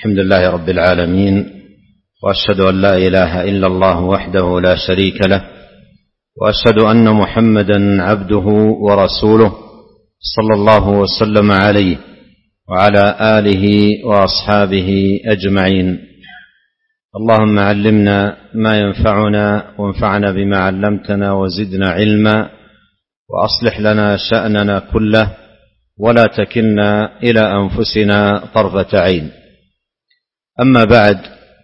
الحمد لله رب العالمين، وأشهد أن لا إله إلا الله وحده لا شريك له، وأشهد أن محمدا عبده ورسوله صلى الله وسلم عليه وعلى آله وأصحابه أجمعين. اللهم علمنا ما ينفعنا وانفعنا بما علمتنا وزدنا علما، وأصلح لنا شأننا كله ولا تكلنا إلى أنفسنا طرفة عين. أما بعد،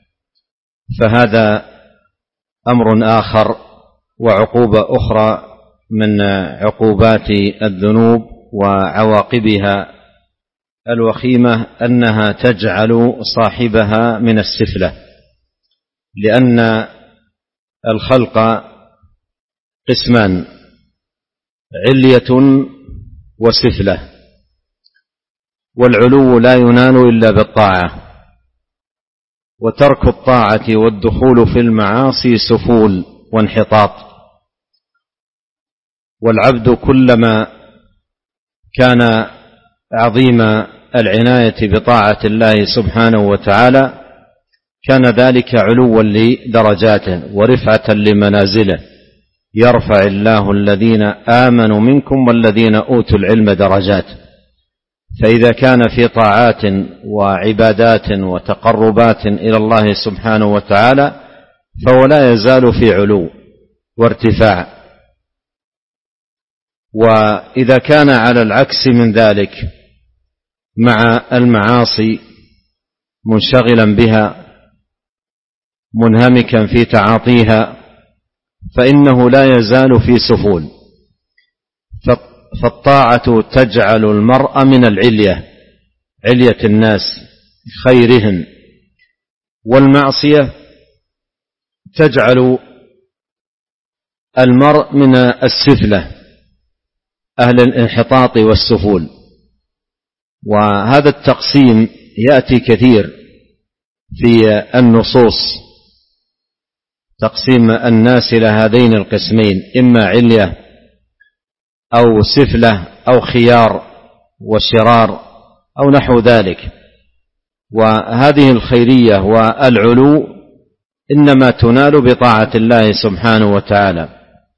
فهذا أمر آخر وعقوبة أخرى من عقوبات الذنوب وعواقبها الوخيمة، أنها تجعل صاحبها من السفلة، لأن الخلق قسمان: علية وسفلة، والعلو لا ينال إلا بالطاعة، وترك الطاعة والدخول في المعاصي سفول وانحطاط. والعبد كلما كان عظيم العناية بطاعة الله سبحانه وتعالى كان ذلك علوا لدرجاته ورفعة لمنازله. يرفع الله الذين آمنوا منكم والذين أوتوا العلم درجات. فإذا كان في طاعات وعبادات وتقربات إلى الله سبحانه وتعالى فهو لا يزال في علو وارتفاع. وإذا كان على العكس من ذلك مع المعاصي منشغلا بها منهمكا في تعاطيها فإنه لا يزال في سفول. فالطاعة تجعل المرء من العلية، علية الناس خيرهم، والمعصية تجعل المرء من السفلة، أهل الانحطاط والسفول. وهذا التقسيم يأتي كثير في النصوص، تقسيم الناس إلى هذين القسمين: إما علية أو سفلة أو خيار وشرار أو نحو ذلك. وهذه الخيرية والعلو إنما تنال بطاعة الله سبحانه وتعالى،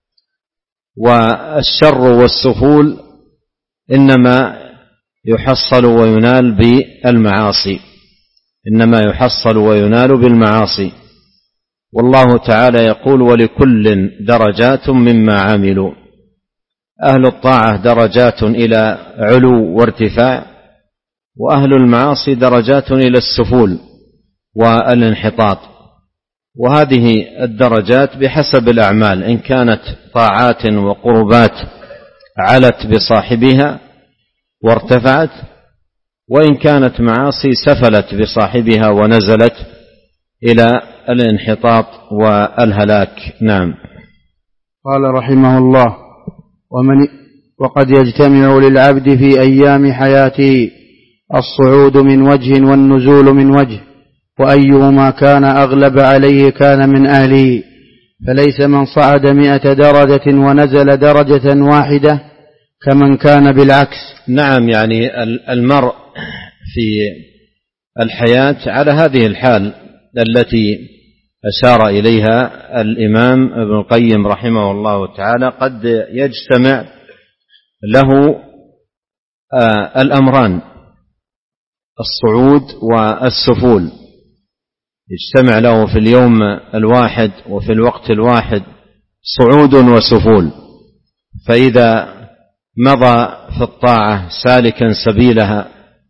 والشر والسفول إنما يحصل وينال بالمعاصي، إنما يحصل وينال بالمعاصي. والله تعالى يقول: ولكل درجات مما عملوا. أهل الطاعة درجات إلى علو وارتفاع، وأهل المعاصي درجات إلى السفول والانحطاط. وهذه الدرجات بحسب الأعمال، إن كانت طاعات وقربات علت بصاحبها وارتفعت، وإن كانت معاصي سفلت بصاحبها ونزلت إلى الانحطاط والهلاك. نعم. قال رحمه الله: وقد يجتمع للعبد في أيام حياته الصعود من وجه والنزول من وجه، وأيهما كان أغلب عليه كان من أهله، فليس من صعد 100 درجة ونزل درجة واحدة كمن كان بالعكس. نعم، يعني المرء في الحياة على هذه الحال التي أشار إليها الإمام ابن القيم رحمه الله تعالى. قد يجتمع له الأمران: الصعود والسفول، يجتمع له في اليوم الواحد وفي الوقت الواحد صعود وسفول. فإذا مضى في الطاعة سالكا سبيلها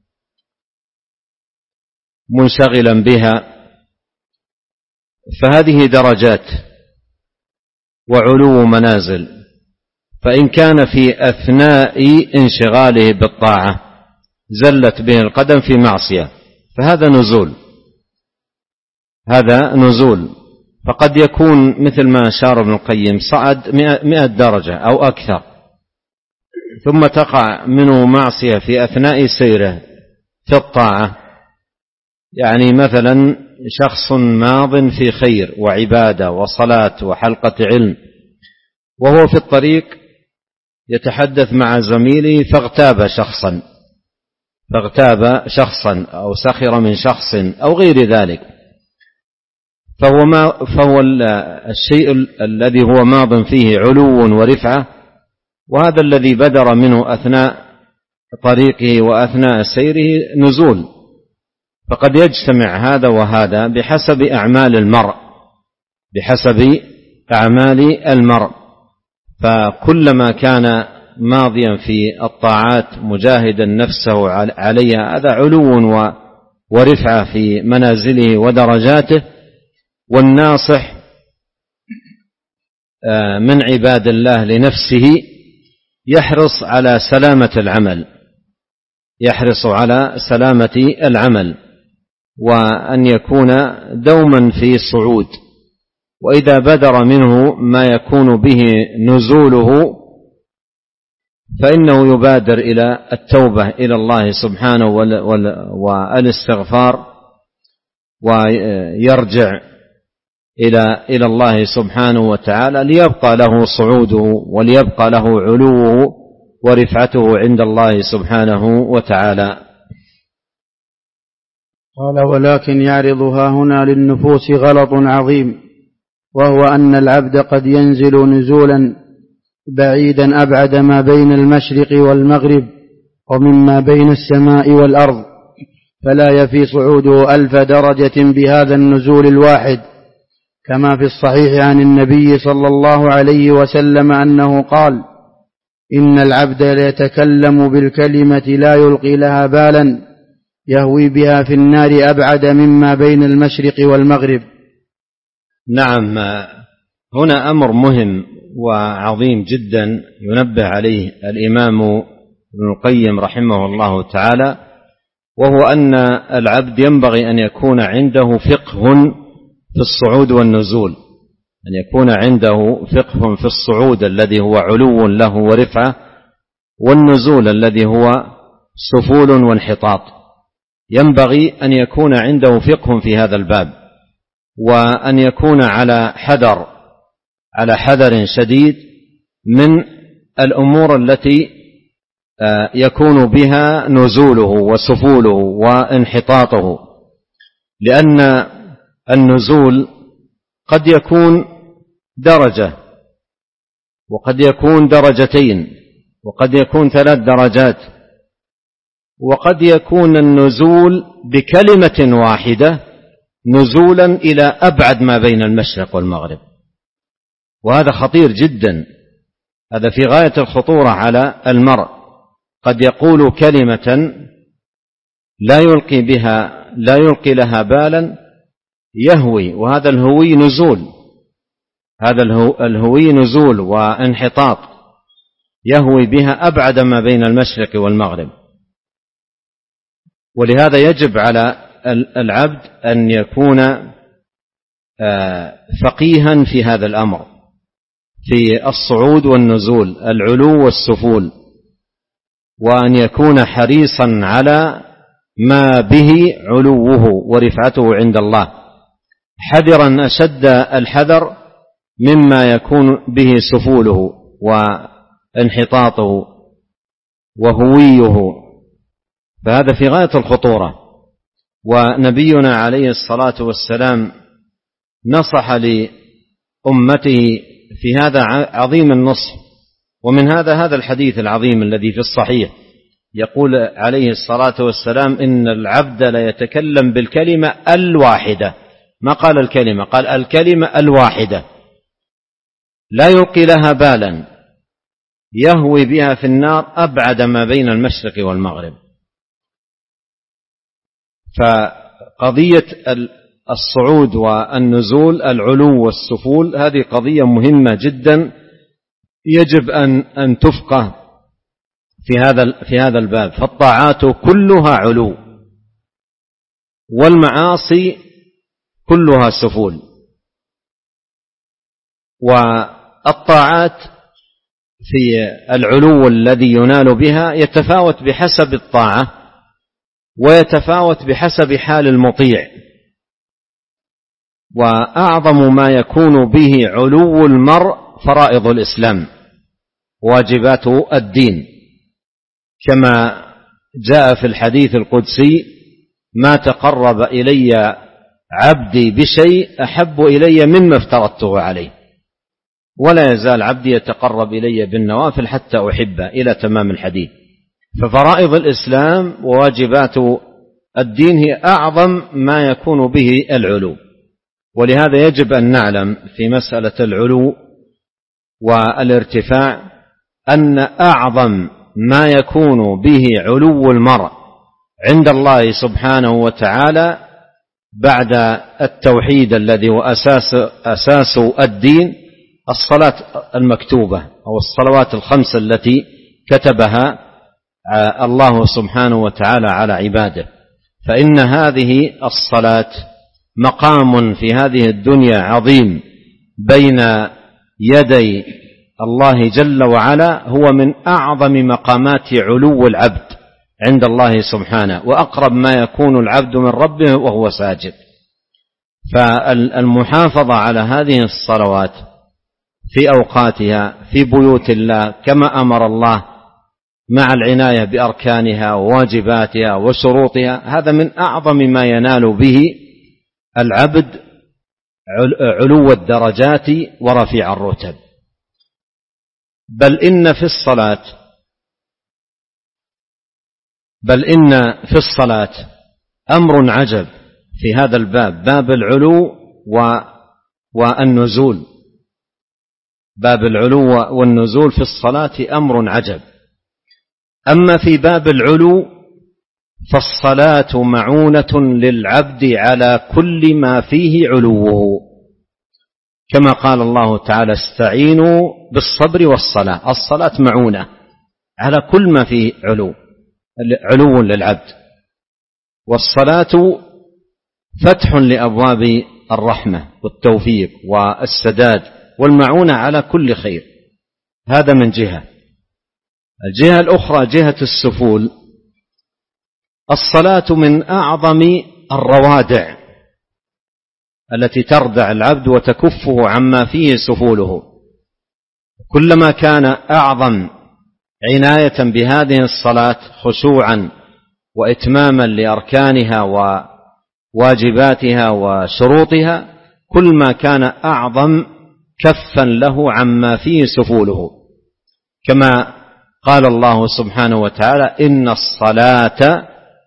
منشغلا بها فهذه درجات وعلو منازل. فإن كان في أثناء انشغاله بالطاعة زلت به القدم في معصية فهذا نزول، هذا نزول. فقد يكون مثل ما أشار ابن القيم صعد 100 درجة أو أكثر، ثم تقع منه معصية في أثناء سيره في الطاعة. يعني مثلا شخص ماض في خير وعبادة وصلاة وحلقة علم، وهو في الطريق يتحدث مع زميله فاغتاب شخصا، فاغتاب شخصا أو سخر من شخص أو غير ذلك، فهو الشيء الذي هو ماض فيه علو ورفعة، وهذا الذي بدر منه أثناء طريقه وأثناء سيره نزول. فقد يجتمع هذا وهذا بحسب أعمال المرء، فكلما كان ماضيا في الطاعات مجاهدا نفسه عليها هذا علو ورفعة في منازله ودرجاته. والناصح من عباد الله لنفسه يحرص على سلامة العمل وأن يكون دوما في صعود، وإذا بدر منه ما يكون به نزوله فإنه يبادر إلى التوبة إلى الله سبحانه والاستغفار، ويرجع إلى الله سبحانه وتعالى ليبقى له صعوده وليبقى له علوه ورفعته عند الله سبحانه وتعالى. قال: ولكن يعرضها هنا للنفوس غلط عظيم، وهو أن العبد قد ينزل نزولا بعيدا أبعد ما بين المشرق والمغرب ومما بين السماء والأرض، فلا يفي صعوده 1000 درجة بهذا النزول الواحد، كما في الصحيح عن النبي صلى الله عليه وسلم أنه قال: إن العبد ليتكلم بالكلمة لا يلقي لها بالا يهوي بها في النار أبعد مما بين المشرق والمغرب. نعم، هنا أمر مهم وعظيم جدا ينبه عليه الإمام ابن القيم رحمه الله تعالى، وهو أن العبد ينبغي أن يكون عنده فقه في الصعود والنزول، أن يكون عنده فقه في الصعود الذي هو علو له ورفعة، والنزول الذي هو سفول وانحطاط. ينبغي أن يكون عنده فقه في هذا الباب، وأن يكون على حذر شديد من الأمور التي يكون بها نزوله وسفوله وانحطاطه، لأن النزول قد يكون درجة، وقد يكون درجتين، وقد يكون 3 درجات، وقد يكون النزول بكلمة واحدة نزولا إلى أبعد ما بين المشرق والمغرب، وهذا خطير جدا، هذا في غاية الخطورة على المرء. قد يقول كلمة لا يلقي لها بالا يهوي، وهذا الهوي نزول وانحطاط، يهوي بها أبعد ما بين المشرق والمغرب. ولهذا يجب على العبد أن يكون فقيها في هذا الأمر، في الصعود والنزول، العلو والسفول، وأن يكون حريصا على ما به علوه ورفعته عند الله، حذرا أشد الحذر مما يكون به سفوله وانحطاطه وهويه، فهذا في غاية الخطورة. ونبينا عليه الصلاة والسلام نصح لأمته في هذا عظيم النصح، ومن هذا الحديث العظيم الذي في الصحيح، يقول عليه الصلاة والسلام: إن العبد لا يتكلم بالكلمة الواحدة، ما قال الكلمة، قال الكلمة الواحدة، لا يلقي لها بالا يهوي بها في النار أبعد ما بين المشرق والمغرب. فقضية الصعود والنزول، العلو والسفول، هذه قضية مهمة جدا يجب أن تفقه في هذا الباب. فالطاعات كلها علو، والمعاصي كلها سفول. والطاعات في العلو الذي ينال بها يتفاوت بحسب الطاعة، ويتفاوت بحسب حال المطيع. وأعظم ما يكون به علو المرء فرائض الإسلام، واجبات الدين، كما جاء في الحديث القدسي: ما تقرب إلي عبدي بشيء أحب إلي مما افترضته عليه، ولا يزال عبدي يتقرب إلي بالنوافل حتى أحبه، إلى تمام الحديث. ففرائض الإسلام وواجبات الدين هي أعظم ما يكون به العلو، ولهذا يجب أن نعلم في مسألة العلو والارتفاع أن أعظم ما يكون به علو المرء عند الله سبحانه وتعالى بعد التوحيد الذي هو أساس الدين الصلاة المكتوبة أو الصلوات الخمس التي كتبها الله سبحانه وتعالى على عباده. فإن هذه الصلاة مقام في هذه الدنيا عظيم بين يدي الله جل وعلا، هو من أعظم مقامات علو العبد عند الله سبحانه، وأقرب ما يكون العبد من ربه وهو ساجد. فالمحافظة على هذه الصلوات في أوقاتها في بيوت الله كما أمر الله، مع العناية بأركانها وواجباتها وشروطها، هذا من أعظم ما ينال به العبد علو الدرجات ورفيع الرتب. بل إن في الصلاة أمر عجب في هذا الباب، باب العلو والنزول. باب العلو والنزول في الصلاة أمر عجب. أما في باب العلو فالصلاة معونة للعبد على كل ما فيه علوه، كما قال الله تعالى: استعينوا بالصبر والصلاة. الصلاة معونة على كل ما فيه علو للعبد، والصلاة فتح لأبواب الرحمة والتوفيق والسداد والمعونة على كل خير. هذا من جهة. الجهة الأخرى جهة السفول. الصلاة من أعظم الروادع التي تردع العبد وتكفه عما فيه سفوله. كلما كان أعظم عناية بهذه الصلاة خشوعا وإتماما لأركانها وواجباتها وشروطها، كل ما كان أعظم كفا له عما فيه سفوله، كما قال الله سبحانه وتعالى: إن الصلاة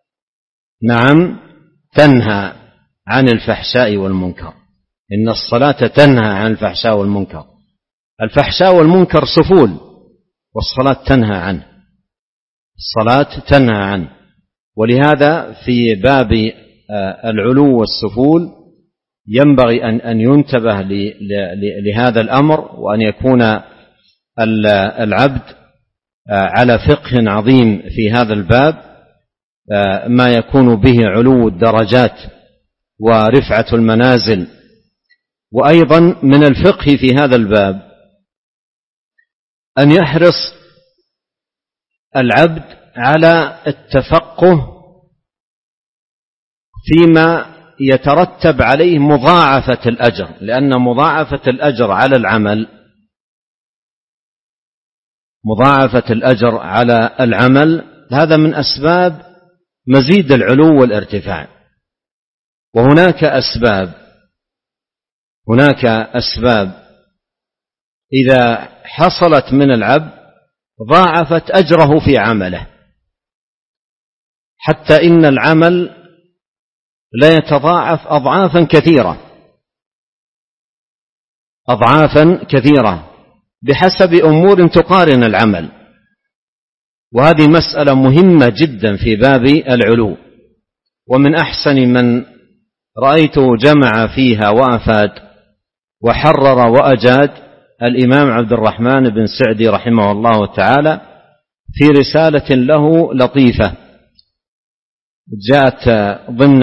تنهى عن الفحشاء والمنكر. إن الصلاة تنهى عن الفحشاء والمنكر. الفحشاء والمنكر سفول، والصلاة تنهى عنه. الصلاة تنهى عنه. ولهذا في باب العلو والسفول ينبغي أن ينتبه لهذا الأمر، وأن يكون العبد على فقه عظيم في هذا الباب، ما يكون به علو الدرجات ورفعة المنازل. وأيضا من الفقه في هذا الباب أن يحرص العبد على التفقه فيما يترتب عليه مضاعفة الأجر، لأن مضاعفة الأجر على العمل هذا من أسباب مزيد العلو والارتفاع. وهناك أسباب إذا حصلت من العبد ضاعفت أجره في عمله، حتى إن العمل لا يتضاعف أضعافا كثيرة بحسب أمور تقارن العمل. وهذه مسألة مهمة جدا في باب العلو. ومن أحسن من رأيته جمع فيها وأفاد وحرر وأجاد الإمام عبد الرحمن بن سعدي رحمه الله تعالى في رسالة له لطيفة جاءت ضمن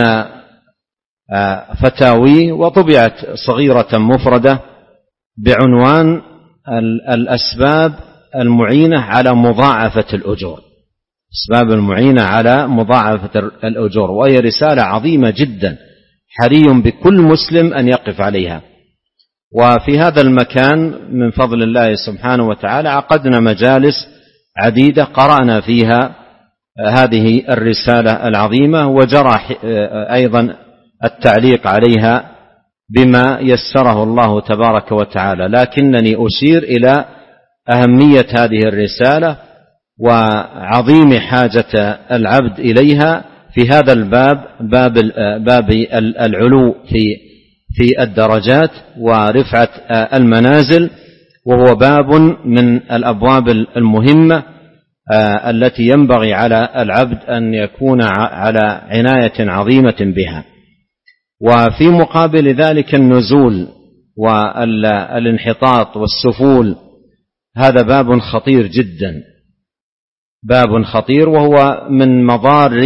فتاوي وطبعت صغيرة مفردة بعنوان الأسباب المعينة على مضاعفة الأجور. أسباب المعينة على مضاعفة الأجور، وهي رسالة عظيمة جدا حري بكل مسلم أن يقف عليها. وفي هذا المكان من فضل الله سبحانه وتعالى عقدنا مجالس عديدة قرأنا فيها هذه الرسالة العظيمة، وجرى أيضا التعليق عليها بما يسره الله تبارك وتعالى، لكنني أشير إلى أهمية هذه الرسالة وعظيم حاجة العبد إليها في هذا الباب، باب العلو في الدرجات ورفعة المنازل، وهو باب من الأبواب المهمة التي ينبغي على العبد أن يكون على عناية عظيمة بها. وفي مقابل ذلك النزول والانحطاط والسفول، هذا باب خطير جدا، باب خطير، وهو من مضار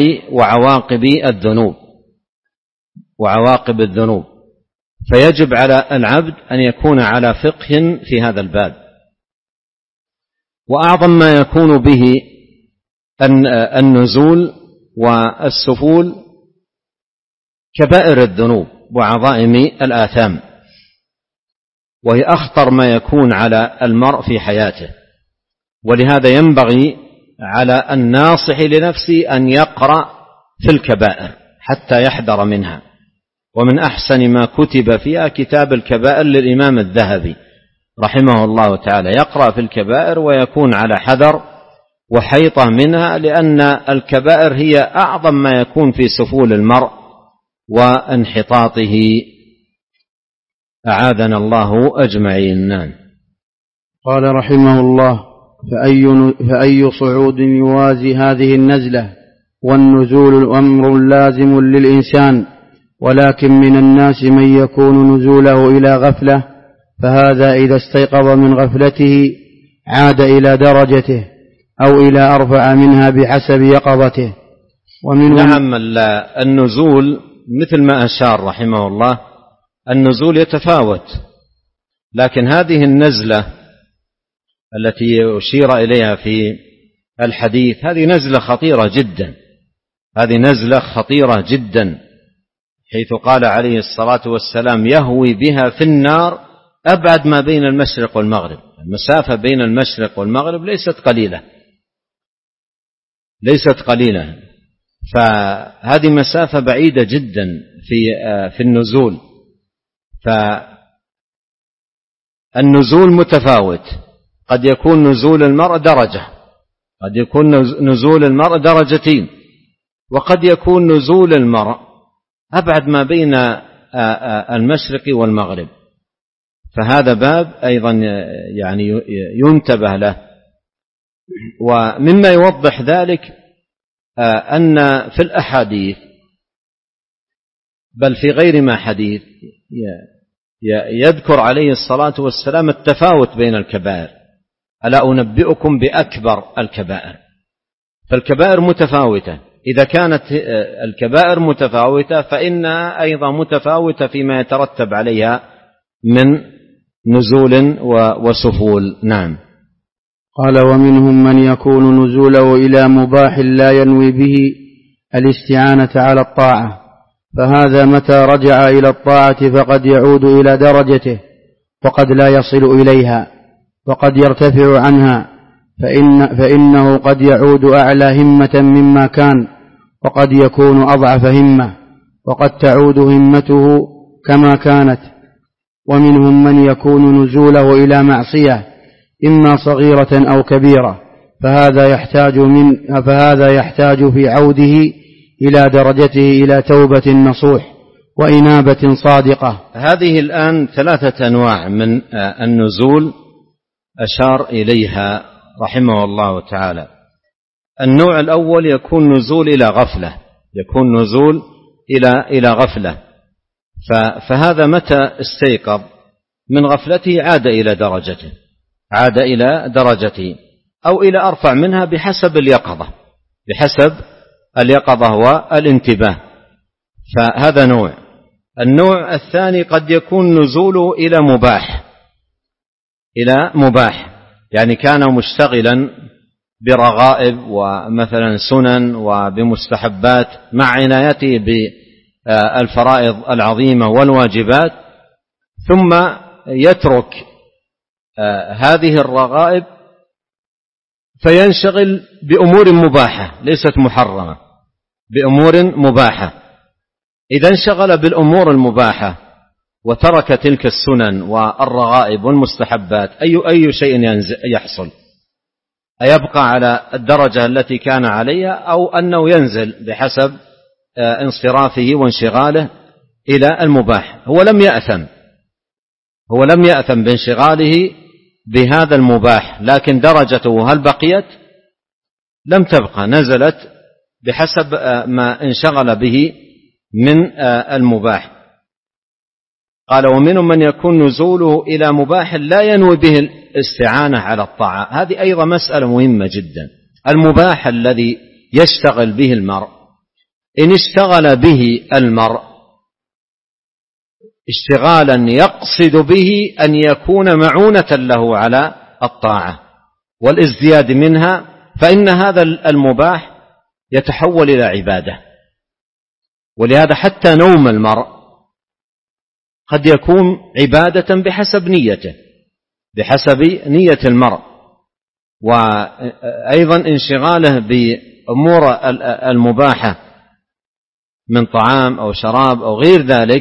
وعواقب الذنوب، فيجب على العبد أن يكون على فقه في هذا الباب. وأعظم ما يكون به النزول والسفول كبائر الذنوب وعظائم الآثام، وهي أخطر ما يكون على المرء في حياته. ولهذا ينبغي على الناصح لنفسه أن يقرأ في الكبائر حتى يحذر منها. ومن أحسن ما كتب فيها كتاب الكبائر للإمام الذهبي رحمه الله تعالى، يقرأ في الكبائر ويكون على حذر وحيطة منها، لأن الكبائر هي أعظم ما يكون في سفول المرء وانحطاطه، أعاذنا الله أجمعين. نعم. قال رحمه الله: فأي صعود يوازي هذه النزلة؟ والنزول أمر لازم للإنسان، ولكن من الناس من يكون نزوله إلى غفلة، فهذا إذا استيقظ من غفلته عاد إلى درجته أو إلى أرفع منها بحسب يقظته. نعم. النزول مثل ما أشار رحمه الله، النزول يتفاوت، لكن هذه النزلة التي أشير إليها في الحديث هذه نزلة خطيرة جدا، هذه نزلة خطيرة جدا، حيث قال عليه الصلاة والسلام: يهوي بها في النار أبعد ما بين المشرق والمغرب. المسافة بين المشرق والمغرب ليست قليلة، فهذه مسافة بعيدة جدا في النزول. فالنزول متفاوت، قد يكون نزول المرء درجة، قد يكون نزول المرء درجتين، وقد يكون نزول المرء أبعد ما بين المشرق والمغرب. فهذا باب أيضا يعني ينتبه له. ومما يوضح ذلك أن في الأحاديث، بل في غير ما حديث، يذكر عليه الصلاة والسلام التفاوت بين الكبائر: ألا أنبئكم بأكبر الكبائر؟ فالكبائر متفاوتة، إذا كانت الكبائر متفاوتة فإنها أيضا متفاوتة فيما يترتب عليها من نزول وسفول. نعم. قال: ومنهم من يكون نزوله إلى مباح لا ينوي به الاستعانة على الطاعة، فهذا متى رجع إلى الطاعة فقد يعود إلى درجته، وقد لا يصل إليها، وقد يرتفع عنها، فإنه قد يعود أعلى همة مما كان، وقد يكون أضعف همة، وقد تعود همته كما كانت. ومنهم من يكون نزوله إلى معصية إما صغيرة أو كبيرة، فهذا يحتاج في عوده إلى درجته إلى توبة نصوح وإنابة صادقة. هذه الآن 3 أنواع من النزول أشار إليها رحمه الله تعالى. النوع الأول يكون نزول إلى غفلة، يكون نزول إلى غفلة، فهذا متى استيقظ من غفلته عاد إلى درجته أو إلى أرفع منها بحسب اليقظة والانتباه، فهذا نوع. النوع الثاني قد يكون نزوله إلى مباح، يعني كان مشتغلا برغائب ومثلا سنن وبمستحبات مع عنايته بالفرائض العظيمة والواجبات، ثم يترك هذه الرغائب فينشغل بأمور مباحة ليست محرمة، بأمور مباحة. إذا انشغل بالأمور المباحة وترك تلك السنن والرغائب والمستحبات، أي شيء يحصل؟ أيبقى على الدرجة التي كان عليها أو أنه ينزل بحسب انصرافه وانشغاله إلى المباح؟ هو لم يأثم بانشغاله بهذا المباح، لكن درجته هل بقيت؟ لم تبقى، نزلت بحسب ما انشغل به من المباح. قال: ومنهم من يكون نزوله إلى مباح لا ينوي به الاستعانة على الطاعة. هذه أيضا مسألة مهمة جدا. المباح الذي يشتغل به المرء، إن اشتغل به المرء اشتغالا يقصد به أن يكون معونة له على الطاعة والازدياد منها، فإن هذا المباح يتحول إلى عبادة. ولهذا حتى نوم المرء قد يكون عبادة بحسب نيته، بحسب نية المرء. وأيضا انشغاله بأمور المباحة من طعام أو شراب أو غير ذلك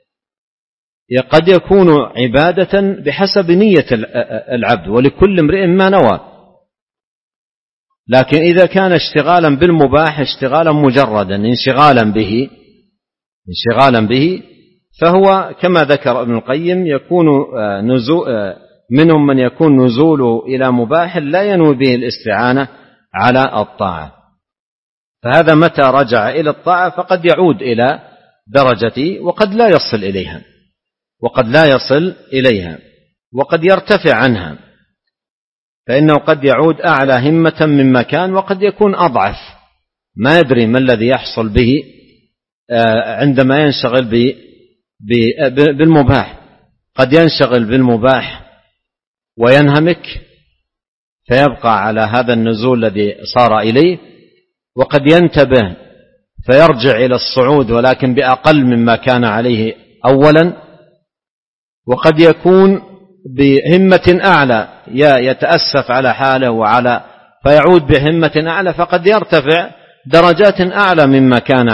قد يكون عبادة بحسب نية العبد، ولكل امرئ ما نوى. لكن إذا كان اشتغالا بالمباح اشتغالا مجردا انشغالا به فهو كما ذكر ابن القيم يكون منهم من يكون نزوله إلى مباح لا ينوي به الاستعانة على الطاعة، فهذا متى رجع إلى الطاعة فقد يعود إلى درجته وقد لا يصل إليها وقد يرتفع عنها، فإنه قد يعود أعلى همة مما كان، وقد يكون أضعف، ما يدري ما الذي يحصل به عندما ينشغل بالمباح. قد ينشغل بالمباح وينهمك فيبقى على هذا النزول الذي صار إليه، وقد ينتبه فيرجع إلى الصعود ولكن بأقل مما كان عليه أولا، وقد يكون بهمة أعلى يتأسف على حاله فيعود بهمة أعلى، فقد يرتفع درجات أعلى مما كان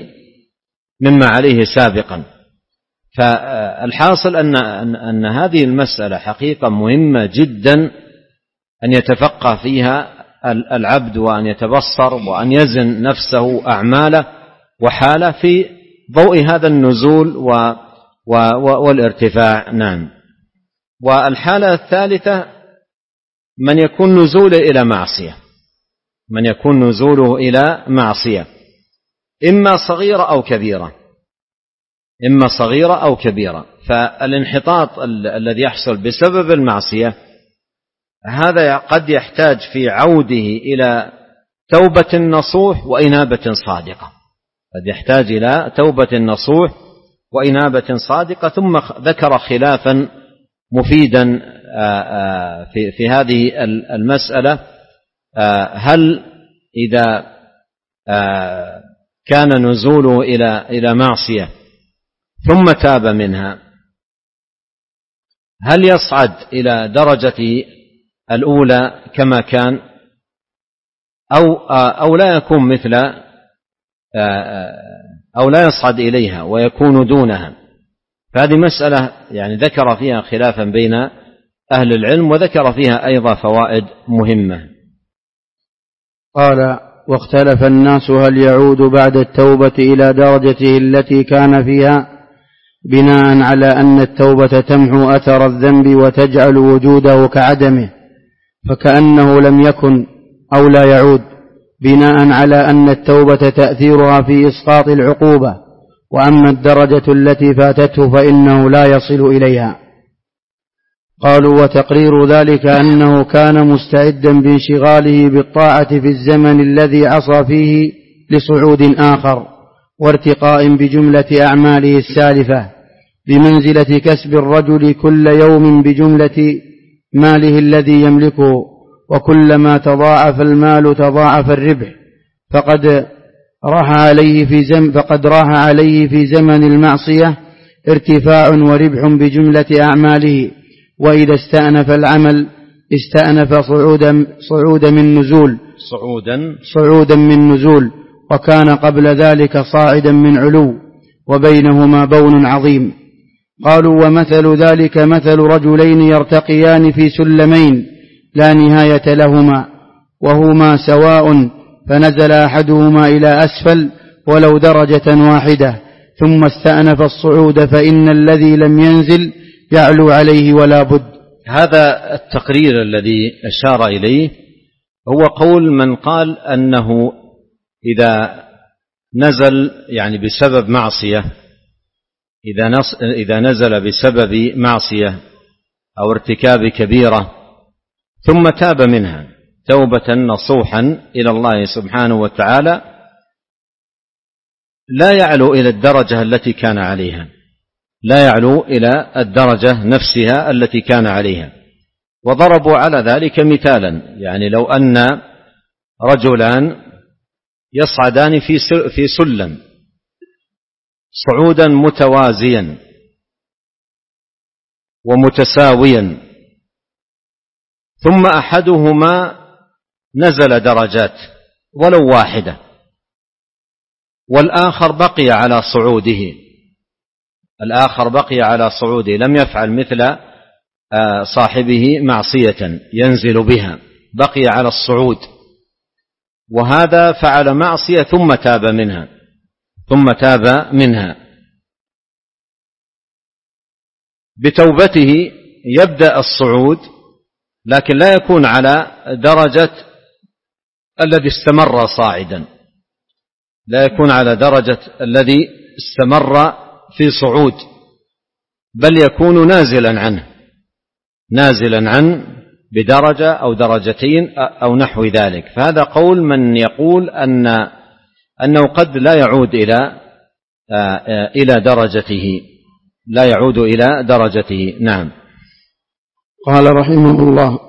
عليه سابقا. فالحاصل أن هذه المسألة حقيقة مهمة جدا أن يتفقه فيها العبد وأن يتبصر وأن يزن نفسه أعماله وحاله في ضوء هذا النزول والارتفاع. نعم. والحالة الثالثة من يكون نزوله إلى معصية إما صغيرة أو كبيرة. فالانحطاط الذي يحصل بسبب المعصية هذا قد يحتاج في عوده إلى توبة نصوح وإنابة صادقة ثم ذكر خلافا مفيدا في هذه المسألة: هل إذا كان نزوله إلى معصية ثم تاب منها هل يصعد إلى درجة الأولى كما كان أو لا يكون أو لا يصعد إليها ويكون دونها؟ فهذه مسألة يعني ذكر فيها خلافا بين أهل العلم، وذكر فيها أيضا فوائد مهمة. قال: واختلف الناس هل يعود بعد التوبة إلى درجته التي كان فيها بناء على أن التوبة تمحو أثر الذنب وتجعل وجوده كعدمه، فكأنه لم يكن أو لا يعود، بناء على أن التوبة تأثيرها في إسقاط العقوبة، وأما الدرجة التي فاتته فإنه لا يصل إليها. قالوا: وتقرير ذلك أنه كان مستعدا بانشغاله بالطاعة في الزمن الذي عصى فيه لصعود آخر وارتقاء بجملة أعماله السالفة، بمنزلة كسب الرجل كل يوم بجملة ماله الذي يملكه، وكلما تضاعف المال تضاعف الربح، فقد راح عليه في زمن المعصية ارتفاع وربح بجملة أعماله، وإذا استأنف العمل استأنف صعودا من نزول، وكان قبل ذلك صاعدا من علو، وبينهما بون عظيم. قالوا: ومثل ذلك مثل رجلين يرتقيان في سلمين لا نهاية لهما، وهما سواء، فنزل أحدهما إلى أسفل ولو درجة واحدة، ثم استأنف الصعود، فإن الذي لم ينزل يعلو عليه ولا بد. هذا التقرير الذي أشار إليه هو قول من قال أنه إذا نزل يعني بسبب معصية، إذا نزل بسبب معصية أو ارتكاب كبيرة ثم تاب منها توبة نصوحا إلى الله سبحانه وتعالى، لا يعلو إلى الدرجة التي كان عليها، لا يعلو إلى الدرجة نفسها التي كان عليها. وضربوا على ذلك مثالا، يعني لو أن رجلان يصعدان في سلم صعودا متوازيا ومتساويا، ثم أحدهما نزل درجات ولو واحدة، والآخر بقي على صعوده، لم يفعل مثل صاحبه معصية ينزل بها، بقي على الصعود، وهذا فعل معصية ثم تاب منها. بتوبته يبدأ الصعود، لكن لا يكون على درجة الذي استمر صاعدا، لا يكون على درجة الذي استمر في صعود، بل يكون نازلا عنه بدرجة أو درجتين أو نحو ذلك. فهذا قول من يقول أنه قد لا يعود إلى درجته، نعم. قال رحمه الله: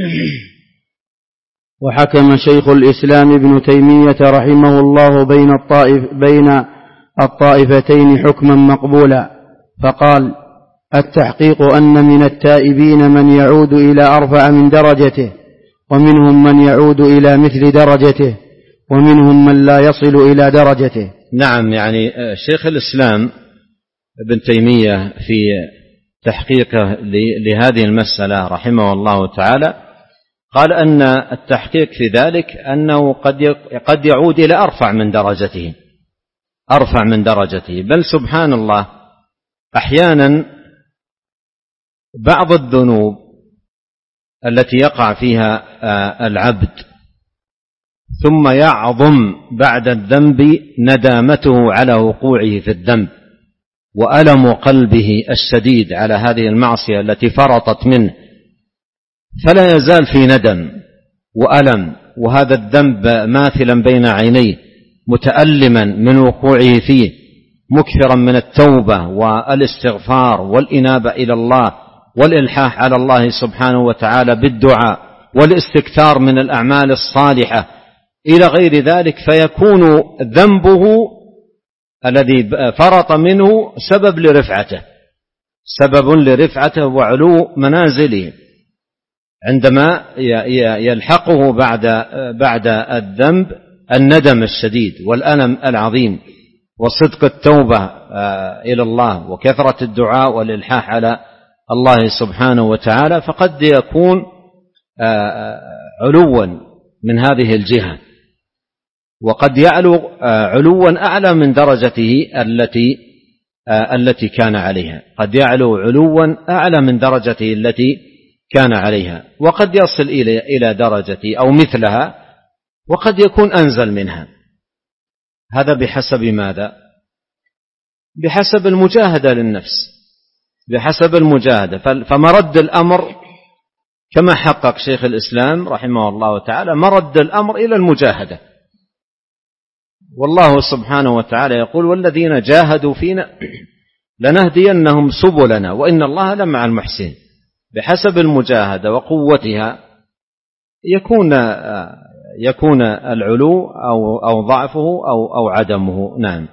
وحكم شيخ الإسلام ابن تيمية رحمه الله بين الطائفتين حكما مقبولا، فقال: التحقيق أن من التائبين من يعود إلى أرفع من درجته، ومنهم من يعود إلى مثل درجته، ومنهم من لا يصل إلى درجته. نعم، يعني شيخ الإسلام ابن تيمية في تحقيقه لهذه المسألة رحمه الله تعالى قال أن التحقيق في ذلك أنه قد يعود إلى أرفع من درجته، بل سبحان الله أحيانا بعض الذنوب التي يقع فيها العبد ثم يعظم بعد الذنب ندامته على وقوعه في الذنب وألم قلبه الشديد على هذه المعصية التي فرطت منه، فلا يزال في ندم وألم، وهذا الذنب ماثلا بين عينيه متألما من وقوعه فيه، مكثرا من التوبة والاستغفار والإنابة إلى الله والإلحاح على الله سبحانه وتعالى بالدعاء والاستكثار من الأعمال الصالحة إلى غير ذلك، فيكون ذنبه الذي فرط منه سبب لرفعته وعلو منازله، عندما يلحقه بعد الذنب الندم الشديد والألم العظيم وصدق التوبة إلى الله وكثرة الدعاء والإلحاح على الله سبحانه وتعالى، فقد يكون علوا من هذه الجهة، وقد يعلو علوا أعلى من درجته التي كان عليها، قد يعلو علوا أعلى من درجته التي كان عليها، وقد يصل إلى درجته أو مثلها، وقد يكون أنزل منها. هذا بحسب ماذا؟ بحسب المجاهدة للنفس، بحسب المجاهدة. فمرد الأمر كما حقق شيخ الإسلام رحمه الله تعالى، مرد الأمر إلى المجاهدة، والله سبحانه وتعالى يقول: والذين جاهدوا فينا لنهدينهم سبلنا وإن الله لمع المحسنين. بحسب المجاهدة وقوتها يكون العلو أو ضعفه أو عدمه، نعم.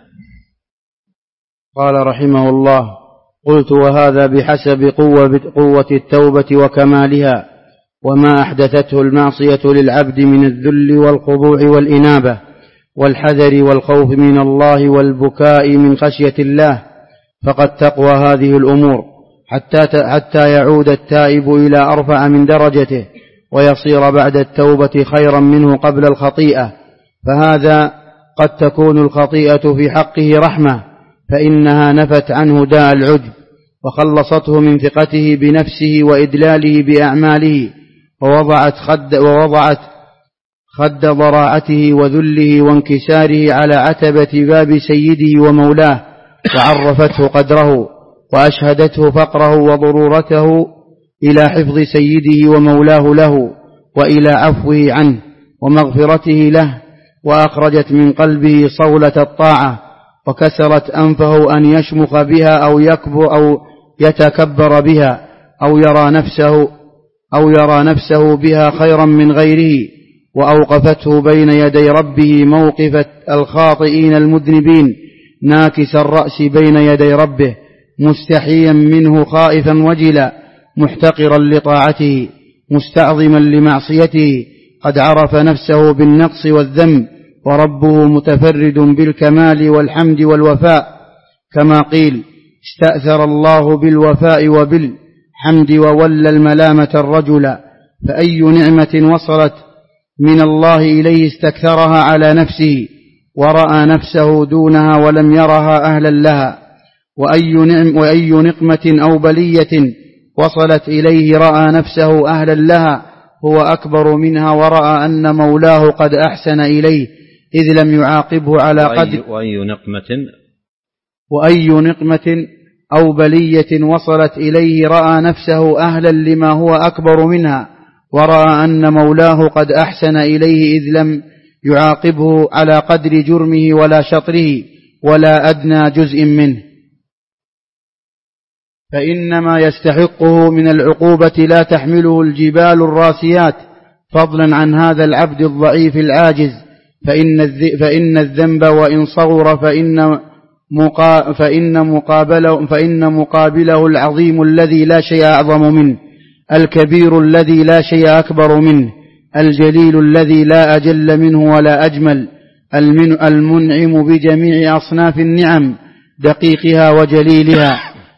قال رحمه الله: قلت: وهذا بحسب قوة التوبة وكمالها، وما أحدثته المعصية للعبد من الذل والخضوع والإنابة والحذر والخوف من الله والبكاء من خشية الله، فقد تقوى هذه الأمور حتى يعود التائب إلى أرفع من درجته ويصير بعد التوبة خيرا منه قبل الخطيئة. فهذا قد تكون الخطيئة في حقه رحمة، فإنها نفت عنه داء العجب وخلصته من ثقته بنفسه وإدلاله بأعماله، ووضعت خد ضراعته وذله وانكساره على عتبة باب سيده ومولاه، وعرفته قدره وأشهدته فقره وضرورته إلى حفظ سيده ومولاه له وإلى عفوه عنه ومغفرته له، وأخرجت من قلبه صولة الطاعة، وكسرت أنفه أن يشمخ بها أو يكبر أو يتكبر بها أو يرى نفسه بها خيرا من غيره، وأوقفته بين يدي ربه موقف الخاطئين المذنبين، ناكس الرأس بين يدي ربه مستحيا منه خائفا وجلا، محتقرا لطاعته مستعظما لمعصيته، قد عرف نفسه بالنقص والذنب، وربه متفرد بالكمال والحمد والوفاء، كما قيل: استأثر الله بالوفاء وبالحمد وولى الملامة الرجل. فأي نعمة وصلت من الله إليه استكثرها على نفسه ورأى نفسه دونها ولم يرها أهلا لها، وأي نقمة أو بلية وصلت إليه رأى نفسه أهلا لها هو أكبر منها، ورأى أن مولاه قد أحسن إليه إذ لم يعاقبه على قدر. وأي نقمة أو بلية وصلت إليه رأى نفسه أهلا لما هو أكبر منها، ورأى أن مولاه قد أحسن إليه إذ لم يعاقبه على قدر جرمه ولا شطره ولا أدنى جزء منه، فإنما يستحقه من العقوبة لا تحمله الجبال الراسيات، فضلا عن هذا العبد الضعيف العاجز. فإن الذنب وإن صغر فإن مقابله العظيم الذي لا شيء أعظم منه، الكبير الذي لا شيء أكبر منه، الجليل الذي لا أجل منه ولا أجمل، المنعم بجميع أصناف النعم دقيقها وجليلها،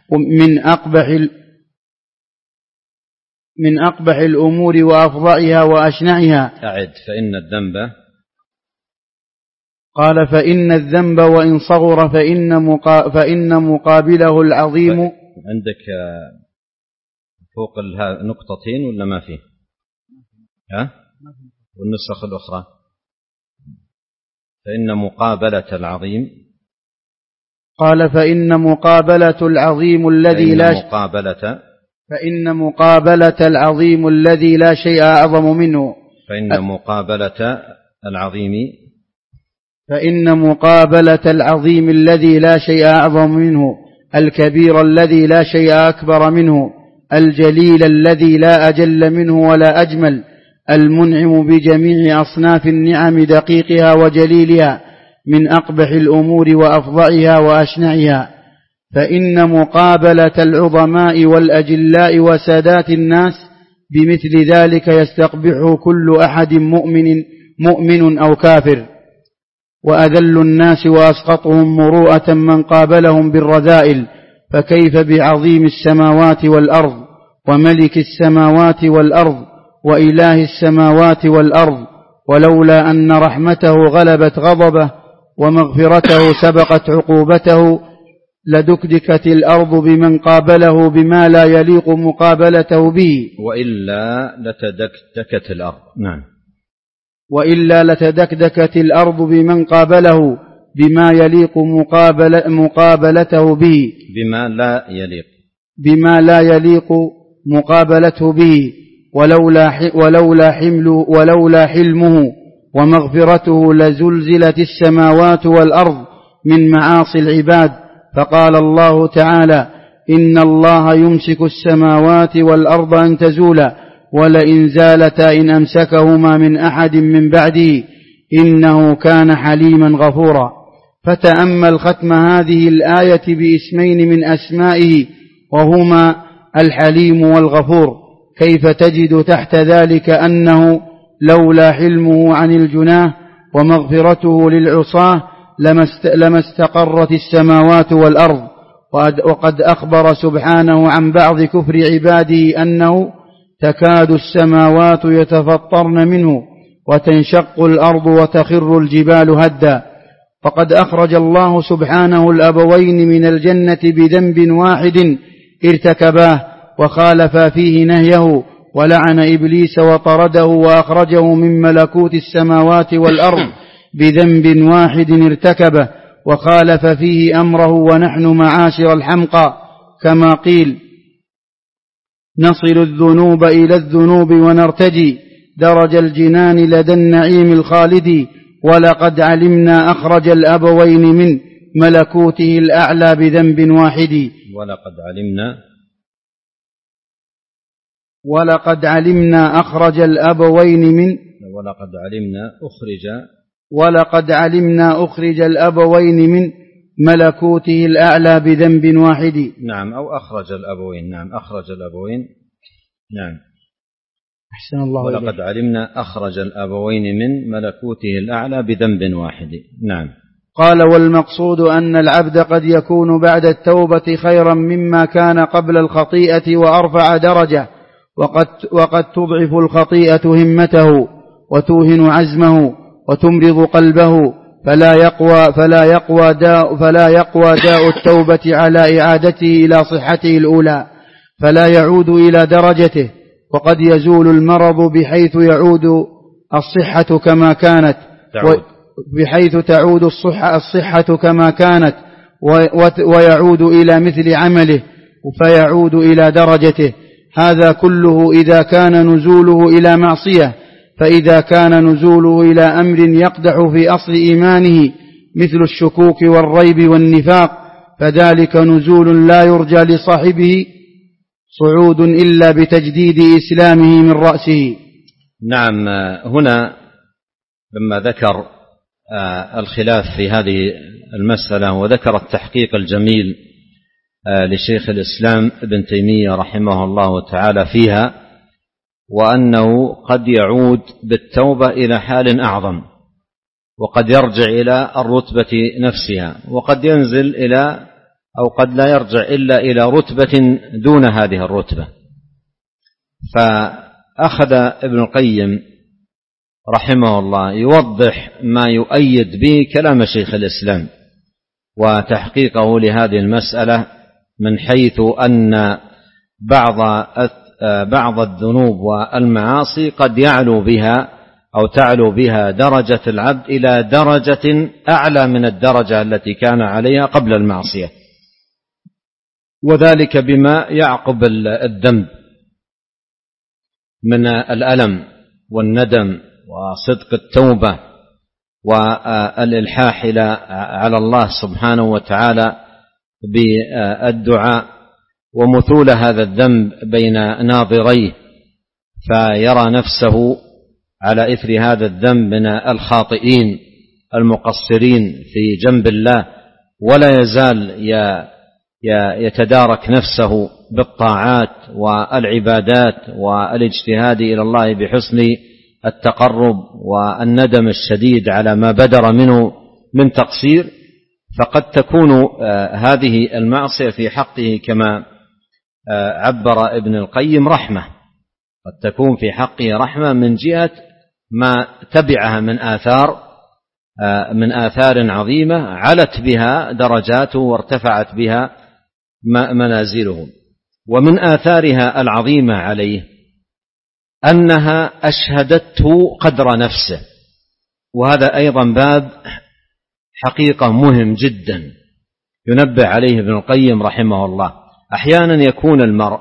من أقبح الأمور وأفظعها وأشنعها. أعد: فإن الذنب. قال: فإن الذنب وإن صغر فإن مقابله العظيم. عندك فوق نقطتين ولا ما فيه؟ والنسخ الأخرى فإن مقابلة العظيم. قال: فإن مقابلة العظيم الذي لا شيء أعظم منه. فإن مقابلة العظيم الذي لا شيء أعظم منه، الكبير الذي لا شيء أكبر منه، الجليل الذي لا أجل منه ولا أجمل، المنعم بجميع أصناف النعم دقيقها وجليلها، من أقبح الأمور وأفظعها وأشنعها. فإن مقابلة العظماء والأجلاء وسادات الناس بمثل ذلك يستقبحه كل أحد مؤمن أو كافر، وأذل الناس وأسقطهم مروءة من قابلهم بالرذائل، فكيف بعظيم السماوات والأرض وملك السماوات والأرض وإله السماوات والأرض، ولولا أن رحمته غلبت غضبه ومغفرته سبقت عقوبته لدكدكت الأرض بمن قابله بما لا يليق مقابلته به، وإلا لتدكدكت الأرض. نعم. وإلا لتدكدكت الأرض بمن قابله بما يليق مقابلته به، بما لا يليق مقابلته به، ولولا حلمه ومغفرته لزلزلت السماوات والأرض من معاصي العباد. فقال الله تعالى: إن الله يمسك السماوات والأرض أن تزولا ولئن زالتا إن أمسكهما من أحد من بعده إنه كان حليما غفورا. فتأمل ختم هذه الآية باسمين من أسمائه وهما الحليم والغفور، كيف تجد تحت ذلك أنه لولا حلمه عن الجناه ومغفرته للعصاة لما استقرت السماوات والأرض. وقد أخبر سبحانه عن بعض كفر عباده أنه تكاد السماوات يتفطرن منه وتنشق الأرض وتخر الجبال هدا. فقد أخرج الله سبحانه الأبوين من الجنة بذنب واحد ارتكباه وخالفا فيه نهيه، ولعن إبليس وطرده وأخرجه من ملكوت السماوات والأرض بذنب واحد ارتكبه وخالف فيه أمره. ونحن معاشر الحمقى كما قيل نصل الذنوب إلى الذنوب ونرتجي درج الجنان لدى النعيم الخالد. ولقد علمنا أخرج الأبوين من ملكوته الأعلى بذنب واحد. ولقد علمنا أخرج الأبوين من ولقد علمنا أخرج الأبوين من ملكوته الأعلى بذنب واحد. نعم، أو أخرج الأبوين. نعم، أخرج الأبوين. نعم، أحسن الله إليك. ولقد علمنا أخرج الأبوين من ملكوته الأعلى بذنب واحد. نعم. قال: والمقصود أن العبد قد يكون بعد التوبة خيرا مما كان قبل الخطيئة وأرفع درجة، وقد تضعف الخطيئة همته وتوهن عزمه وتمرض قلبه، فلا يقوى داء التوبة على إعادته إلى صحته الأولى، فلا يعود إلى درجته. وقد يزول المرض بحيث يعود الصحة كما كانت، بحيث تعود الصحة كما كانت ويعود إلى مثل عمله فيعود إلى درجته. هذا كله إذا كان نزوله إلى معصية. فإذا كان نزوله إلى أمر يقدح في أصل إيمانه مثل الشكوك والريب والنفاق فذلك نزول لا يرجى لصاحبه صعود إلا بتجديد إسلامه من رأسه. نعم، هنا لما ذكر الخلاف في هذه المسألة وذكر التحقيق الجميل لشيخ الإسلام ابن تيمية رحمه الله تعالى فيها، وأنه قد يعود بالتوبة إلى حال أعظم، وقد يرجع إلى الرتبة نفسها، وقد ينزل إلى أو قد لا يرجع إلا إلى رتبة دون هذه الرتبة. فأخذ ابن القيم رحمه الله يوضح ما يؤيد به كلام شيخ الإسلام وتحقيقه لهذه المسألة، من حيث أن بعض الذنوب والمعاصي قد يعلو بها أو تعلو بها درجة العبد إلى درجة أعلى من الدرجة التي كان عليها قبل المعصية، وذلك بما يعقب الذنب من الألم والندم وصدق التوبة والإلحاح على الله سبحانه وتعالى بالدعاء، ومثول هذا الذنب بين ناظريه فيرى نفسه على إثر هذا الذنب من الخاطئين المقصرين في جنب الله، ولا يزال يتدارك نفسه بالطاعات والعبادات والاجتهاد إلى الله بحسن التقرب والندم الشديد على ما بدر منه من تقصير. فقد تكون هذه المعصية في حقه كما عبر ابن القيم رحمة، قد تكون في حقه رحمة من جهة ما تبعها من آثار عظيمة علت بها درجاته وارتفعت بها منازله. ومن آثارها العظيمة عليه أنها أشهدته قدر نفسه، وهذا أيضا باب حقيقة مهم جدا ينبه عليه ابن القيم رحمه الله. أحيانا يكون المرء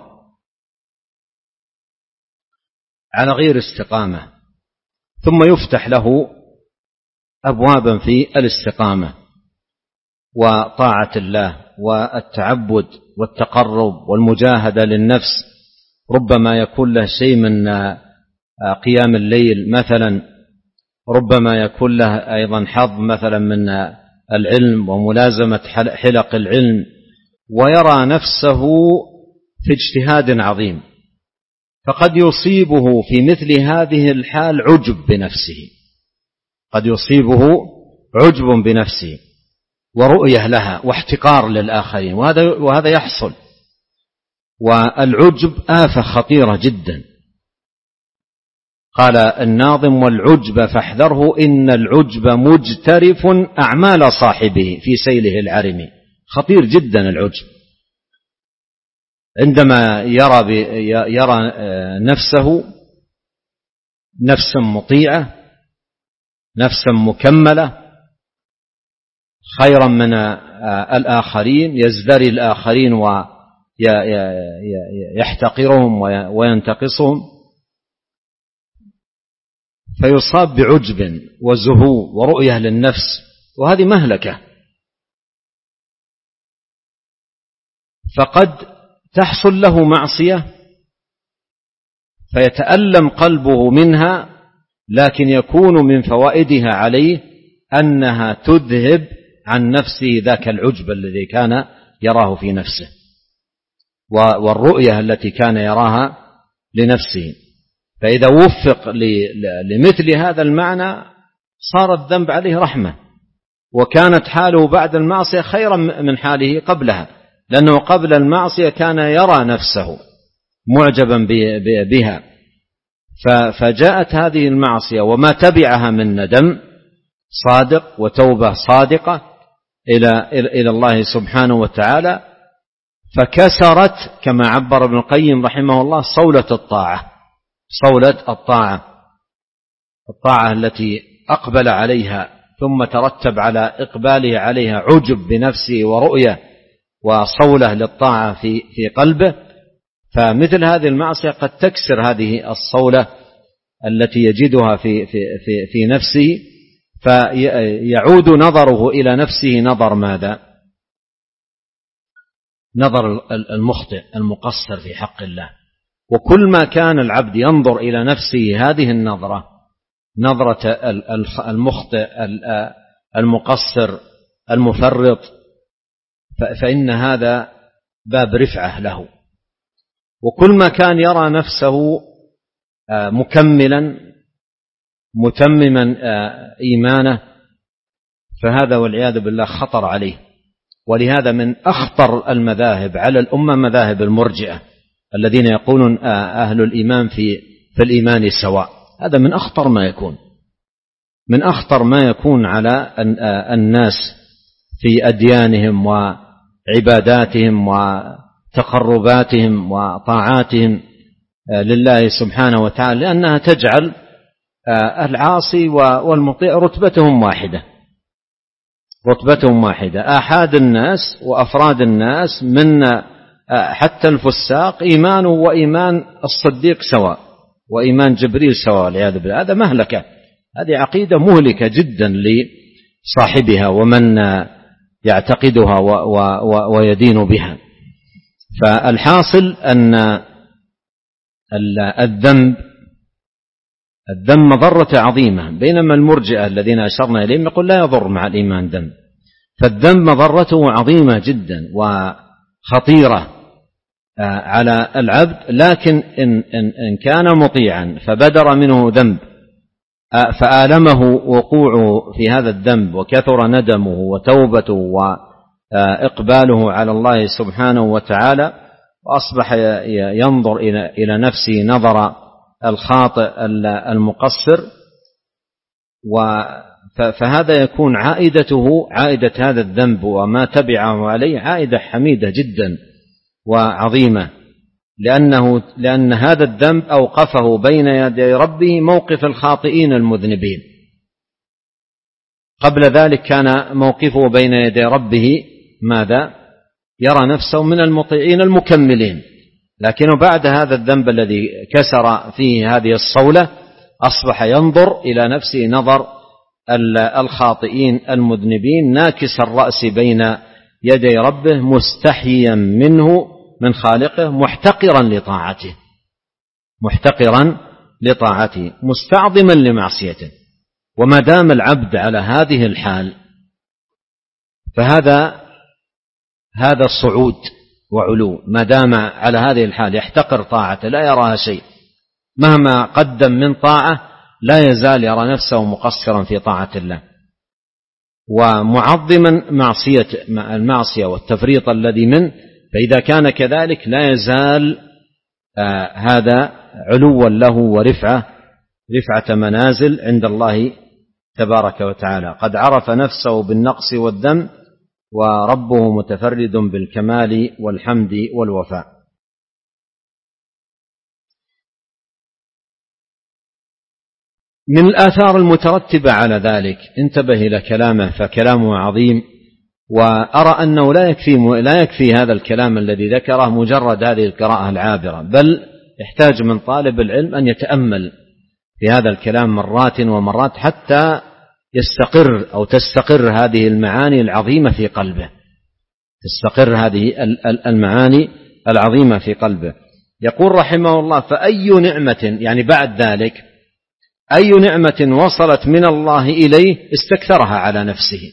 على غير استقامة ثم يفتح له أبوابا في الاستقامة وطاعة الله والتعبد والتقرب والمجاهدة للنفس، ربما يكون له شيء من قيام الليل مثلا، ربما يكون له أيضا حظ مثلا من العلم وملازمة حلق العلم، ويرى نفسه في اجتهاد عظيم فقد يصيبه في مثل هذه الحال عجب بنفسه، قد يصيبه عجب بنفسه ورؤية لها واحتقار للآخرين، وهذا يحصل. والعجب آفة خطيرة جدا. قال الناظم: والعجب فاحذره إن العجب مجترف أعمال صاحبه في سيله العرم. خطير جدا العجب، عندما يرى نفسه نفسا مطيعة، نفسا مكملة، خيرا من الآخرين، يزدري الآخرين ويحتقرهم وينتقصهم، فيصاب بعجب وزهو ورؤية للنفس، وهذه مهلكة. فقد تحصل له معصية فيتألم قلبه منها، لكن يكون من فوائدها عليه أنها تذهب عن نفسه ذاك العجب الذي كان يراه في نفسه والرؤية التي كان يراها لنفسه. فإذا وفق لمثل هذا المعنى صار الذنب عليه رحمة، وكانت حاله بعد المعصية خيرا من حاله قبلها، لأنه قبل المعصية كان يرى نفسه معجبا بها، فجاءت هذه المعصية وما تبعها من ندم صادق وتوبة صادقة إلى الله سبحانه وتعالى، فكسرت كما عبر ابن القيم رحمه الله صولة الطاعة، صولة الطاعة التي أقبل عليها ثم ترتب على إقباله عليها عجب بنفسه ورؤية وصولة للطاعة في قلبه. فمثل هذه المعصية قد تكسر هذه الصولة التي يجدها في نفسه، فيعود نظره إلى نفسه نظر ماذا؟ نظر المخطئ المقصر في حق الله. وكل ما كان العبد ينظر إلى نفسه هذه النظرة، نظرة المخطئ المقصر المفرط، فإن هذا باب رفعة له. وكل ما كان يرى نفسه مكملا متمما إيمانه، فهذا والعياذ بالله خطر عليه. ولهذا من أخطر المذاهب على الأمة مذاهب المرجئة الذين يقولون أهل الإيمان في الإيمان سواء. هذا من أخطر ما يكون، من أخطر ما يكون على الناس في أديانهم وعباداتهم وتقرباتهم وطاعاتهم لله سبحانه وتعالى، لأنها تجعل العاصي والمطيع رتبتهم واحدة. آحاد الناس وأفراد الناس من حتى الفساق إيمانه وإيمان الصديق سواء، وإيمان جبريل سواء والعياذ بالله. هذا مهلكة، هذه عقيدة مهلكة جدا لصاحبها ومن يعتقدها ويدين بها. فالحاصل أن الذنب مضرة عظيمة، بينما المرجئة الذين أشرنا إليهم يقول لا يضر مع الإيمان ذنب. فالذنب مضرته عظيمة جدا وخطيرة على العبد، لكن إن كان مطيعا فبدر منه ذنب فآلمه وقوعه في هذا الذنب وكثر ندمه وتوبته وإقباله على الله سبحانه وتعالى، وأصبح ينظر إلى نفسه نظر الخاطئ المقصر، فهذا يكون عائدة هذا الذنب وما تبعه عليه عائدة حميدة جدا وعظيمة، لأن هذا الذنب أوقفه بين يدي ربه موقف الخاطئين المذنبين. قبل ذلك كان موقفه بين يدي ربه ماذا؟ يرى نفسه من المطيعين المكملين، لكنه بعد هذا الذنب الذي كسر فيه هذه الصولة أصبح ينظر إلى نفسه نظر الخاطئين المذنبين، ناكس الرأس بين يدي ربه، مستحيا منه من خالقه، محتقرا لطاعته مستعظما لمعصيته. وما دام العبد على هذه الحال فهذا صعود وعلو، ما دام على هذه الحال يحتقر طاعته لا يراها شيء، مهما قدم من طاعة لا يزال يرى نفسه مقصرا في طاعة الله، ومعظما المعصية والتفريط الذي منه. فإذا كان كذلك لا يزال هذا علوا له ورفعة منازل عند الله تبارك وتعالى. قد عرف نفسه بالنقص والذم، وربه متفرد بالكمال والحمد والوفاء. من الآثار المترتبة على ذلك، انتبه إلى كلامه فكلامه عظيم، وأرى أنه لا يكفي هذا الكلام الذي ذكره مجرد هذه القراءة العابرة، بل يحتاج من طالب العلم أن يتأمل في هذا الكلام مرات ومرات حتى يستقر أو تستقر هذه المعاني العظيمة في قلبه، تستقر هذه المعاني العظيمة في قلبه. يقول رحمه الله: فأي نعمة، يعني بعد ذلك أي نعمة وصلت من الله إليه استكثرها على نفسه.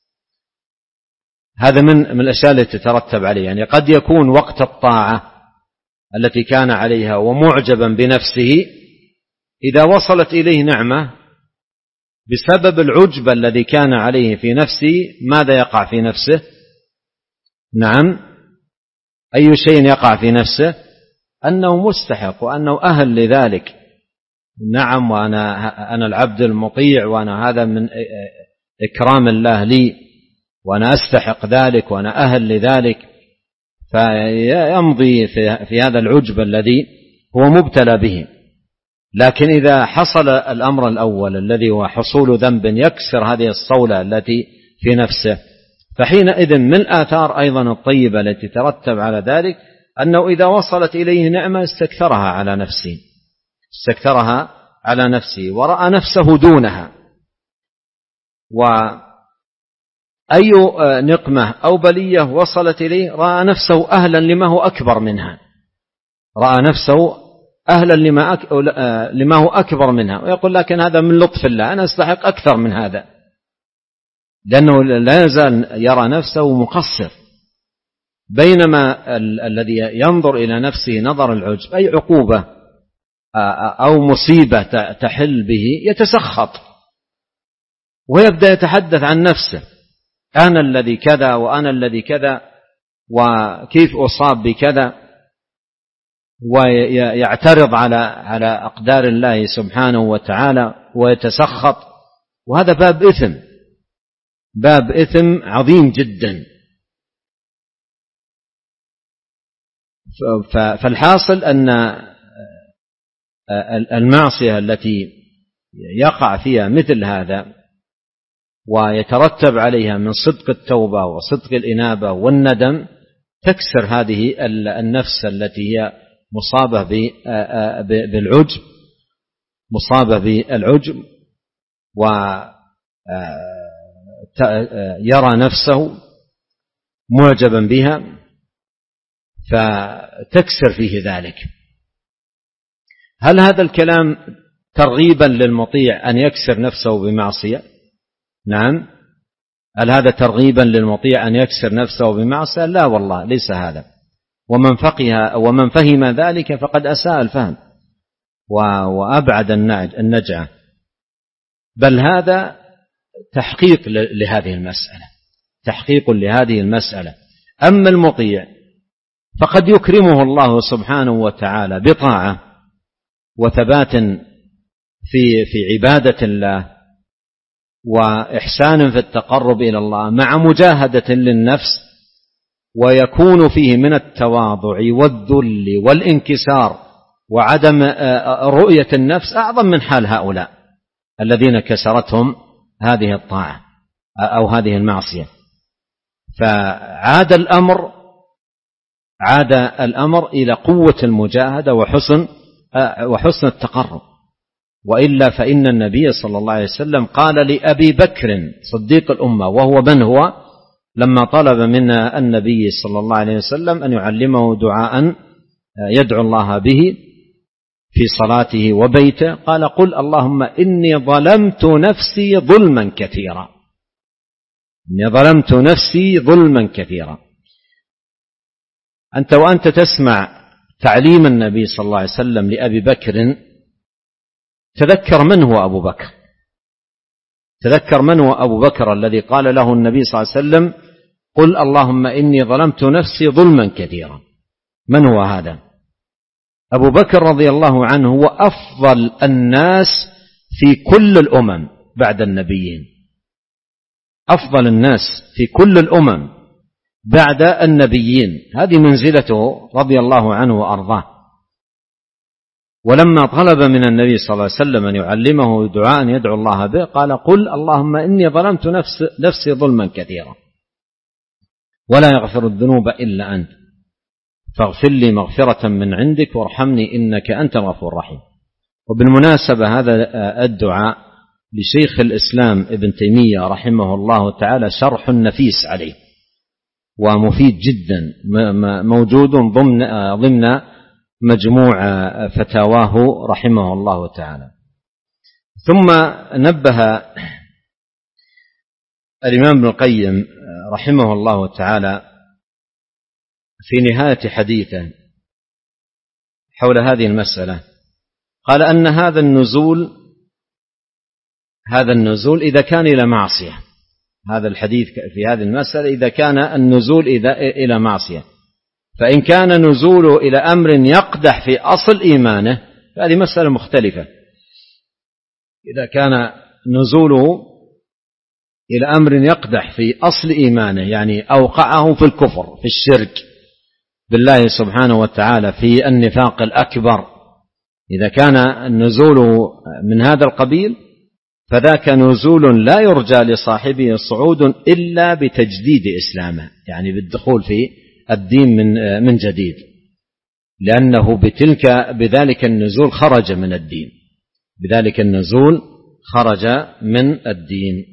هذا من الأشياء التي تترتب عليه. يعني قد يكون وقت الطاعة التي كان عليها ومعجبا بنفسه، إذا وصلت إليه نعمة بسبب العجب الذي كان عليه في نفسه، ماذا يقع في نفسه؟ نعم، أي شيء يقع في نفسه؟ أنه مستحق وأنه أهل لذلك. نعم، وأنا العبد المطيع، وأنا هذا من إكرام الله لي، وأنا أستحق ذلك، وأنا أهل لذلك. فيمضي في هذا العجب الذي هو مبتلى به. لكن إذا حصل الأمر الأول الذي هو حصول ذنب يكسر هذه الصولة التي في نفسه، فحينئذ من الآثار أيضا الطيبة التي ترتب على ذلك أنه إذا وصلت إليه نعمة استكثرها على نفسه ورأى نفسه دونها. وأي نقمة أو بلية وصلت إليه رأى نفسه أهلا لما هو أكبر منها، لما هو أكبر منها، ويقول لكن هذا من لطف الله، أنا أستحق أكثر من هذا، لأنه لا يزال يرى نفسه مقصر. بينما الذي ينظر إلى نفسه نظر العجب، أي عقوبة أو مصيبة تحل به يتسخط ويبدأ يتحدث عن نفسه: أنا الذي كذا، وأنا الذي كذا، وكيف أصاب بكذا، ويعترض على أقدار الله سبحانه وتعالى ويتسخط. وهذا باب إثم عظيم جدا. فالحاصل أن المعصية التي يقع فيها مثل هذا ويترتب عليها من صدق التوبة وصدق الإنابة والندم تكسر هذه النفس التي هي مصابة بالعجب، ويرى نفسه معجبا بها، فتكسر فيه ذلك. هل هذا الكلام ترغيبا للمطيع أن يكسر نفسه بمعصية؟ نعم. هل هذا ترغيبا للمطيع أن يكسر نفسه بمعصية؟ لا والله، ليس هذا. ومن فهم ذلك فقد أساء الفهم وأبعد النجعة، بل هذا تحقيق لهذه المسألة. أما المطيع فقد يكرمه الله سبحانه وتعالى بطاعة وثبات في عبادة الله وإحسان في التقرب إلى الله مع مجاهدة للنفس، ويكون فيه من التواضع والذل والانكسار وعدم رؤية النفس أعظم من حال هؤلاء الذين كسرتهم هذه الطاعة أو هذه المعصية. فعاد الأمر إلى قوة المجاهدة وحسن التقرب. وإلا فإن النبي صلى الله عليه وسلم قال لأبي بكر صديق الأمة، وهو من هو، لما طلب من النبي صلى الله عليه وسلم أن يعلمه دعاء يدعو الله به في صلاته وبيته، قال: قل اللهم إني ظلمت نفسي ظلما كثيرا. أنت وأنت تسمع تعليم النبي صلى الله عليه وسلم لأبي بكر تذكر من هو أبو بكر، تذكر من هو أبو بكر الذي قال له النبي صلى الله عليه وسلم قل اللهم إني ظلمت نفسي ظلما كثيرا. من هو هذا؟ أبو بكر رضي الله عنه هو أفضل الناس في كل الأمم بعد النبيين، أفضل الناس في كل الأمم بعد النبيين، هذه منزلته رضي الله عنه وأرضاه. ولما طلب من النبي صلى الله عليه وسلم أن يعلمه دعاء يدعو الله به قال قل اللهم إني ظلمت نفسي ظلما كثيرا ولا يغفر الذنوب إلا أنت فاغفر لي مغفرة من عندك وارحمني إنك أنت الغفور الرحيم. وبالمناسبة هذا الدعاء لشيخ الإسلام ابن تيمية رحمه الله تعالى شرح نفيس عليه ومفيد جدا، موجود ضمن مجموع فتاواه رحمه الله تعالى. ثم نبه الإمام ابن القيم رحمه الله تعالى في نهاية حديثه حول هذه المسألة، قال أن هذا النزول إذا كان إلى معصية، هذا الحديث في هذه المسألة إذا كان النزول إلى معصية، فإن كان نزوله إلى أمر يقدح في أصل إيمانه فهذه مسألة مختلفة. إذا كان نزوله إلى أمر يقدح في أصل إيمانه يعني أوقعه في الكفر في الشرك بالله سبحانه وتعالى في النفاق الأكبر، إذا كان النزول من هذا القبيل فذاك نزول لا يرجى لصاحبه صعود إلا بتجديد إسلامه، يعني بالدخول في الدين من جديد، لأنه بذلك النزول خرج من الدين، بذلك النزول خرج من الدين.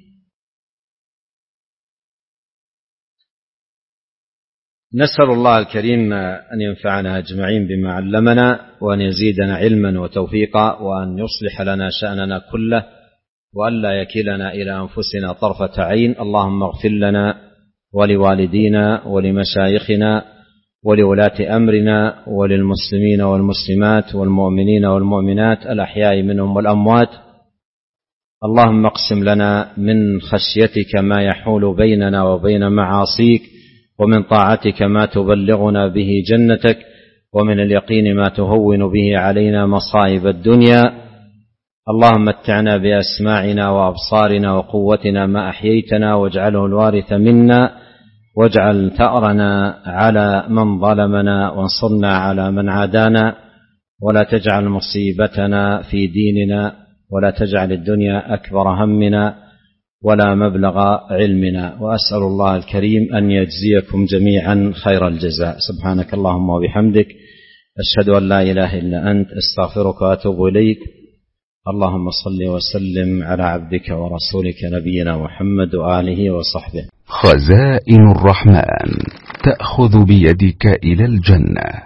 نسأل الله الكريم أن ينفعنا أجمعين بما علمنا وأن يزيدنا علما وتوفيقا وأن يصلح لنا شأننا كله وأن لا يكلنا إلى أنفسنا طرفة عين. اللهم اغفر لنا ولوالدينا ولمشايخنا ولولاة أمرنا وللمسلمين والمسلمات والمؤمنين والمؤمنات الأحياء منهم والأموات. اللهم اقسم لنا من خشيتك ما يحول بيننا وبين معاصيك، ومن طاعتك ما تبلغنا به جنتك، ومن اليقين ما تهون به علينا مصائب الدنيا. اللهم متعنا بأسماعنا وأبصارنا وقوتنا ما أحييتنا واجعله الوارث منا، واجعل ثأرنا على من ظلمنا وانصرنا على من عادانا، ولا تجعل مصيبتنا في ديننا، ولا تجعل الدنيا أكبر همنا ولا مبلغ علمنا. وأسأل الله الكريم أن يجزيكم جميعا خير الجزاء. سبحانك اللهم وبحمدك أشهد أن لا إله إلا أنت أستغفرك وأتوب إليك. اللهم صل وسلم على عبدك ورسولك نبينا محمد وآله وصحبه. خزائن الرحمن تأخذ بيدك إلى الجنة.